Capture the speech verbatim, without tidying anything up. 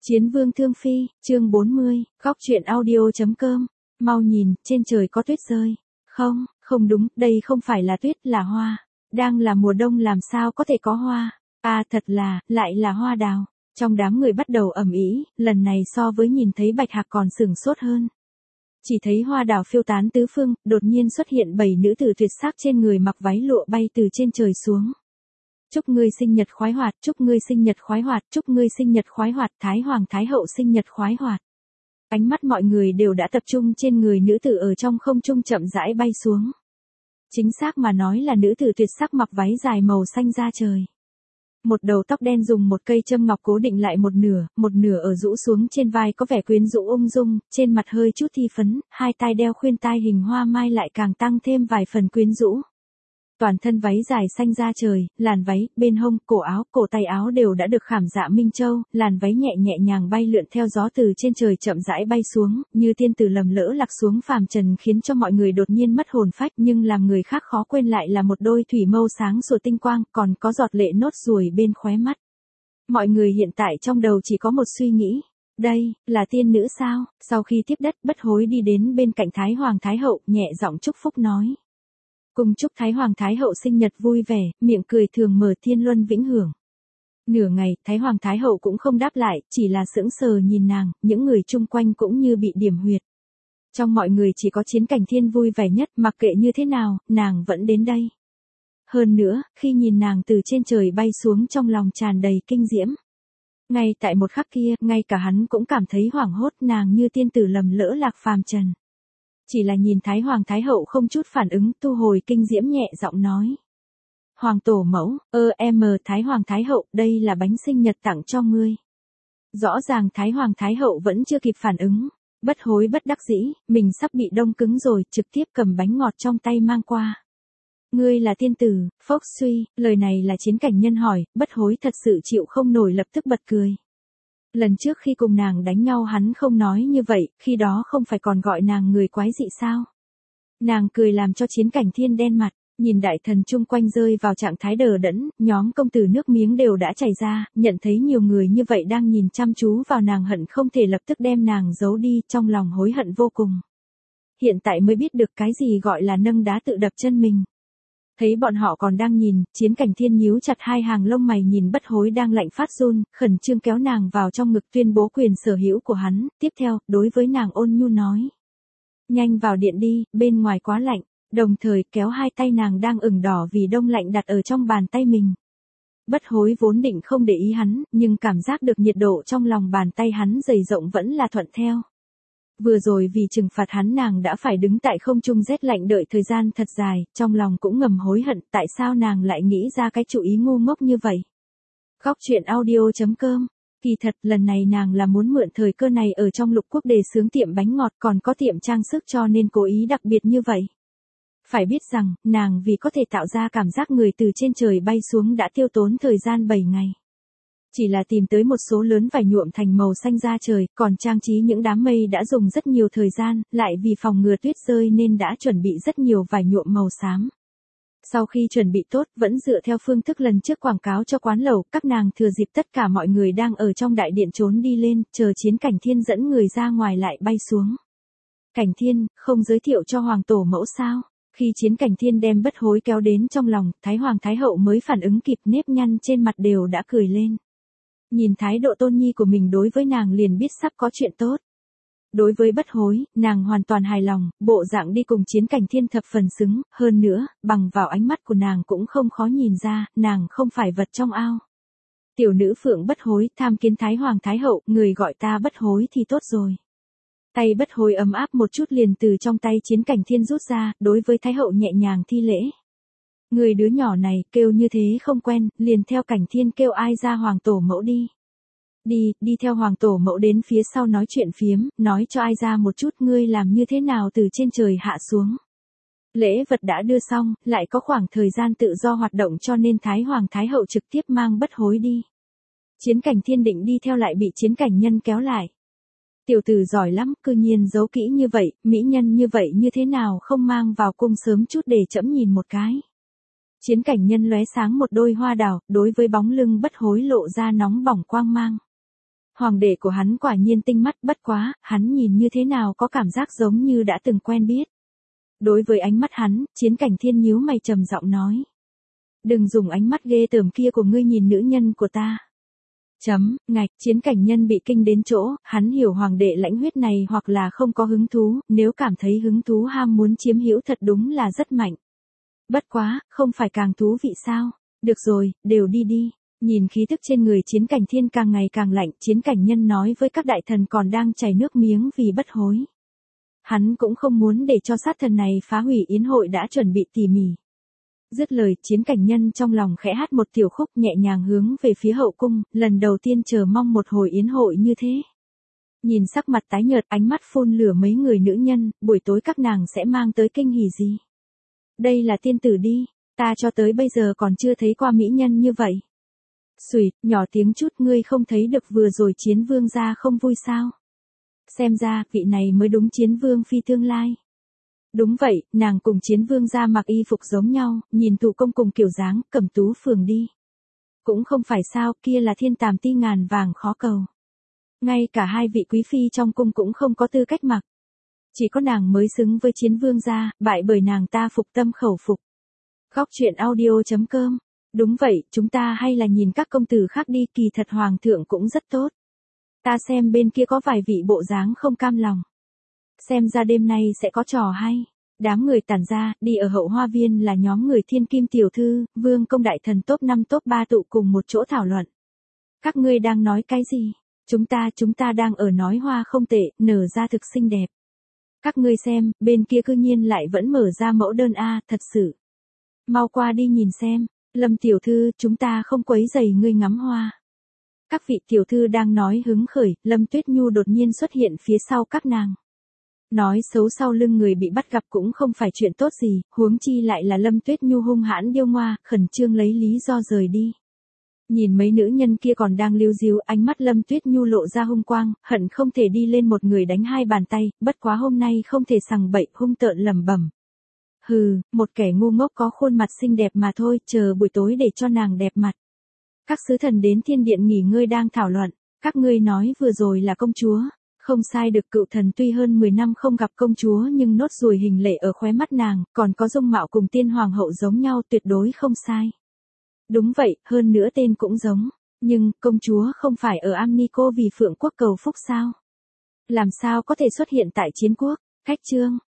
Chiến vương thương phi, chương bốn mươi, góc truyện audio.com, mau nhìn, trên trời có tuyết rơi. Không, không đúng, đây không phải là tuyết, là hoa. Đang là mùa đông làm sao có thể có hoa. À thật là, lại là hoa đào. Trong đám người bắt đầu ầm ĩ, lần này so với nhìn thấy bạch hạc còn sửng sốt hơn. Chỉ thấy hoa đào phiêu tán tứ phương, đột nhiên xuất hiện bảy nữ tử tuyệt sắc trên người mặc váy lụa bay từ trên trời xuống. Chúc ngươi sinh nhật khoái hoạt, chúc ngươi sinh nhật khoái hoạt, chúc ngươi sinh nhật khoái hoạt, Thái Hoàng Thái Hậu sinh nhật khoái hoạt. Ánh mắt mọi người đều đã tập trung trên người nữ tử ở trong không trung chậm rãi bay xuống. Chính xác mà nói là nữ tử tuyệt sắc mặc váy dài màu xanh da trời. Một đầu tóc đen dùng một cây châm ngọc cố định lại một nửa, một nửa ở rũ xuống trên vai có vẻ quyến rũ ung dung, trên mặt hơi chút thi phấn, hai tai đeo khuyên tai hình hoa mai lại càng tăng thêm vài phần quyến rũ. Toàn thân váy dài xanh da trời, làn váy, bên hông, cổ áo, cổ tay áo đều đã được khảm dạ minh châu, làn váy nhẹ nhẹ nhàng bay lượn theo gió từ trên trời chậm rãi bay xuống, như tiên tử lầm lỡ lạc xuống phàm trần khiến cho mọi người đột nhiên mất hồn phách, nhưng làm người khác khó quên lại là một đôi thủy mâu sáng sủa tinh quang, còn có giọt lệ nốt ruồi bên khóe mắt. Mọi người hiện tại trong đầu chỉ có một suy nghĩ. Đây, là tiên nữ sao? Sau khi tiếp đất, bất hối đi đến bên cạnh Thái Hoàng Thái Hậu, nhẹ giọng chúc phúc nói. Cùng chúc Thái Hoàng Thái Hậu sinh nhật vui vẻ, miệng cười thường mở thiên luân vĩnh hưởng. Nửa ngày, Thái Hoàng Thái Hậu cũng không đáp lại, chỉ là sững sờ nhìn nàng, những người chung quanh cũng như bị điểm huyệt. Trong mọi người chỉ có Chiến Cảnh Thiên vui vẻ nhất, mặc kệ như thế nào, nàng vẫn đến đây. Hơn nữa, khi nhìn nàng từ trên trời bay xuống trong lòng tràn đầy kinh diễm. Ngay tại một khắc kia, ngay cả hắn cũng cảm thấy hoảng hốt, nàng như tiên tử lầm lỡ lạc phàm trần. Chỉ là nhìn Thái Hoàng Thái Hậu không chút phản ứng, tu hồi kinh diễm nhẹ giọng nói. Hoàng tổ mẫu, ơ em Thái Hoàng Thái Hậu, đây là bánh sinh nhật tặng cho ngươi. Rõ ràng Thái Hoàng Thái Hậu vẫn chưa kịp phản ứng, bất hối bất đắc dĩ, mình sắp bị đông cứng rồi, trực tiếp cầm bánh ngọt trong tay mang qua. Ngươi là tiên tử, phốc suy, lời này là Chiến Cảnh Nhân hỏi, bất hối thật sự chịu không nổi lập tức bật cười. Lần trước khi cùng nàng đánh nhau hắn không nói như vậy, khi đó không phải còn gọi nàng người quái dị sao? Nàng cười làm cho Chiến Cảnh Thiên đen mặt, nhìn đại thần chung quanh rơi vào trạng thái đờ đẫn, nhóm công tử nước miếng đều đã chảy ra, nhận thấy nhiều người như vậy đang nhìn chăm chú vào nàng hận không thể lập tức đem nàng giấu đi, trong lòng hối hận vô cùng. Hiện tại mới biết được cái gì gọi là nâng đá tự đập chân mình. Thấy bọn họ còn đang nhìn, Chiến Cảnh Thiên nhíu chặt hai hàng lông mày nhìn bất hối đang lạnh phát run, khẩn trương kéo nàng vào trong ngực tuyên bố quyền sở hữu của hắn, tiếp theo, đối với nàng ôn nhu nói. Nhanh vào điện đi, bên ngoài quá lạnh, đồng thời kéo hai tay nàng đang ửng đỏ vì đông lạnh đặt ở trong bàn tay mình. Bất hối vốn định không để ý hắn, nhưng cảm giác được nhiệt độ trong lòng bàn tay hắn dày rộng vẫn là thuận theo. Vừa rồi vì trừng phạt hắn nàng đã phải đứng tại không trung rét lạnh đợi thời gian thật dài, trong lòng cũng ngầm hối hận tại sao nàng lại nghĩ ra cái chủ ý ngu ngốc như vậy. Góc truyện audio.com, kỳ thật lần này nàng là muốn mượn thời cơ này ở trong lục quốc đề xướng tiệm bánh ngọt còn có tiệm trang sức cho nên cố ý đặc biệt như vậy. Phải biết rằng, nàng vì có thể tạo ra cảm giác người từ trên trời bay xuống đã tiêu tốn thời gian bảy ngày. Chỉ là tìm tới một số lớn vải nhuộm thành màu xanh da trời, còn trang trí những đám mây đã dùng rất nhiều thời gian, lại vì phòng ngừa tuyết rơi nên đã chuẩn bị rất nhiều vải nhuộm màu xám. Sau khi chuẩn bị tốt, vẫn dựa theo phương thức lần trước quảng cáo cho quán lẩu, các nàng thừa dịp tất cả mọi người đang ở trong đại điện trốn đi lên, chờ Chiến Cảnh Thiên dẫn người ra ngoài lại bay xuống. Cảnh Thiên, không giới thiệu cho Hoàng tổ mẫu sao? Khi Chiến Cảnh Thiên đem bất hối kéo đến trong lòng, Thái Hoàng Thái Hậu mới phản ứng kịp, nếp nhăn trên mặt đều đã cười lên. Nhìn thái độ tôn nhi của mình đối với nàng liền biết sắp có chuyện tốt. Đối với bất hối, nàng hoàn toàn hài lòng, bộ dạng đi cùng Chiến Cảnh Thiên thập phần xứng, hơn nữa, bằng vào ánh mắt của nàng cũng không khó nhìn ra, nàng không phải vật trong ao. Tiểu nữ Phượng bất hối, tham kiến Thái Hoàng Thái Hậu, người gọi ta bất hối thì tốt rồi. Tay bất hối ấm áp một chút liền từ trong tay Chiến Cảnh Thiên rút ra, đối với Thái Hậu nhẹ nhàng thi lễ. Người đứa nhỏ này, kêu như thế không quen, liền theo Cảnh Thiên kêu ai ra Hoàng tổ mẫu đi. Đi, đi theo Hoàng tổ mẫu đến phía sau nói chuyện phiếm, nói cho ai ra một chút ngươi làm như thế nào từ trên trời hạ xuống. Lễ vật đã đưa xong, lại có khoảng thời gian tự do hoạt động cho nên Thái Hoàng Thái Hậu trực tiếp mang bất hối đi. Chiến Cảnh Thiên định đi theo lại bị Chiến Cảnh Nhân kéo lại. Tiểu tử giỏi lắm, cư nhiên giấu kỹ như vậy, mỹ nhân như vậy như thế nào không mang vào cung sớm chút để trẫm nhìn một cái. Chiến Cảnh Nhân lóe sáng một đôi hoa đào, đối với bóng lưng bất hối lộ ra nóng bỏng quang mang. Hoàng đệ của hắn quả nhiên tinh mắt, bất quá, hắn nhìn như thế nào có cảm giác giống như đã từng quen biết. Đối với ánh mắt hắn, Chiến Cảnh Thiên nhíu mày trầm giọng nói. Đừng dùng ánh mắt ghê tởm kia của ngươi nhìn nữ nhân của ta. Chấm, ngạch, Chiến Cảnh Nhân bị kinh đến chỗ, hắn hiểu hoàng đệ lãnh huyết này hoặc là không có hứng thú, nếu cảm thấy hứng thú ham muốn chiếm hữu thật đúng là rất mạnh. Bất quá, không phải càng thú vị sao? Được rồi, đều đi đi. Nhìn khí tức trên người Chiến Cảnh Thiên càng ngày càng lạnh, Chiến Cảnh Nhân nói với các đại thần còn đang chảy nước miếng vì bất hối. Hắn cũng không muốn để cho sát thần này phá hủy yến hội đã chuẩn bị tỉ mỉ. Dứt lời, Chiến Cảnh Nhân trong lòng khẽ hát một tiểu khúc nhẹ nhàng hướng về phía hậu cung, lần đầu tiên chờ mong một hồi yến hội như thế. Nhìn sắc mặt tái nhợt, ánh mắt phun lửa mấy người nữ nhân, buổi tối các nàng sẽ mang tới kinh hỉ gì? Đây là tiên tử đi, ta cho tới bây giờ còn chưa thấy qua mỹ nhân như vậy. Xùi, nhỏ tiếng chút, ngươi không thấy được vừa rồi Chiến Vương gia không vui sao? Xem ra, vị này mới đúng Chiến Vương phi tương lai. Đúng vậy, nàng cùng Chiến Vương gia mặc y phục giống nhau, nhìn Thụ công cùng kiểu dáng, Cẩm Tú Phường đi. Cũng không phải sao, kia là thiên tàm ti ngàn vàng khó cầu. Ngay cả hai vị quý phi trong cung cũng không có tư cách mặc. Chỉ có nàng mới xứng với Chiến Vương gia, bại bởi nàng ta phục tâm khẩu phục. Góc truyện audio chấm com. Đúng vậy, chúng ta hay là nhìn các công tử khác đi, kỳ thật hoàng thượng cũng rất tốt. Ta xem bên kia có vài vị bộ dáng không cam lòng. Xem ra đêm nay sẽ có trò hay. Đám người tản ra, đi ở hậu hoa viên là nhóm người thiên kim tiểu thư, vương công đại thần top năm top ba tụ cùng một chỗ thảo luận. Các ngươi đang nói cái gì? Chúng ta, chúng ta đang ở nói hoa không tệ, nở ra thực xinh đẹp. Các ngươi xem, bên kia cư nhiên lại vẫn mở ra mẫu đơn A, thật sự. Mau qua đi nhìn xem, Lâm tiểu thư, chúng ta không quấy rầy ngươi ngắm hoa. Các vị tiểu thư đang nói hứng khởi, Lâm Tuyết Nhu đột nhiên xuất hiện phía sau các nàng. Nói xấu sau lưng người bị bắt gặp cũng không phải chuyện tốt gì, huống chi lại là Lâm Tuyết Nhu hung hãn điêu ngoa, khẩn trương lấy lý do rời đi. Nhìn mấy nữ nhân kia còn đang lưu díu, ánh mắt Lâm Tuyết Nhu lộ ra hung quang, hận không thể đi lên một người đánh hai bàn tay, bất quá hôm nay không thể sằng bậy, hung tợn lẩm bẩm. Hừ, một kẻ ngu ngốc có khuôn mặt xinh đẹp mà thôi, chờ buổi tối để cho nàng đẹp mặt. Các sứ thần đến thiên điện nghỉ ngơi đang thảo luận, các ngươi nói vừa rồi là công chúa. Không sai được, cựu thần tuy hơn mười năm không gặp công chúa nhưng nốt ruồi hình lệ ở khóe mắt nàng, còn có dung mạo cùng tiên hoàng hậu giống nhau, tuyệt đối không sai. Đúng vậy, hơn nữa tên cũng giống, nhưng công chúa không phải ở Amnico vì Phượng quốc cầu phúc sao? Làm sao có thể xuất hiện tại chiến quốc? Khách chương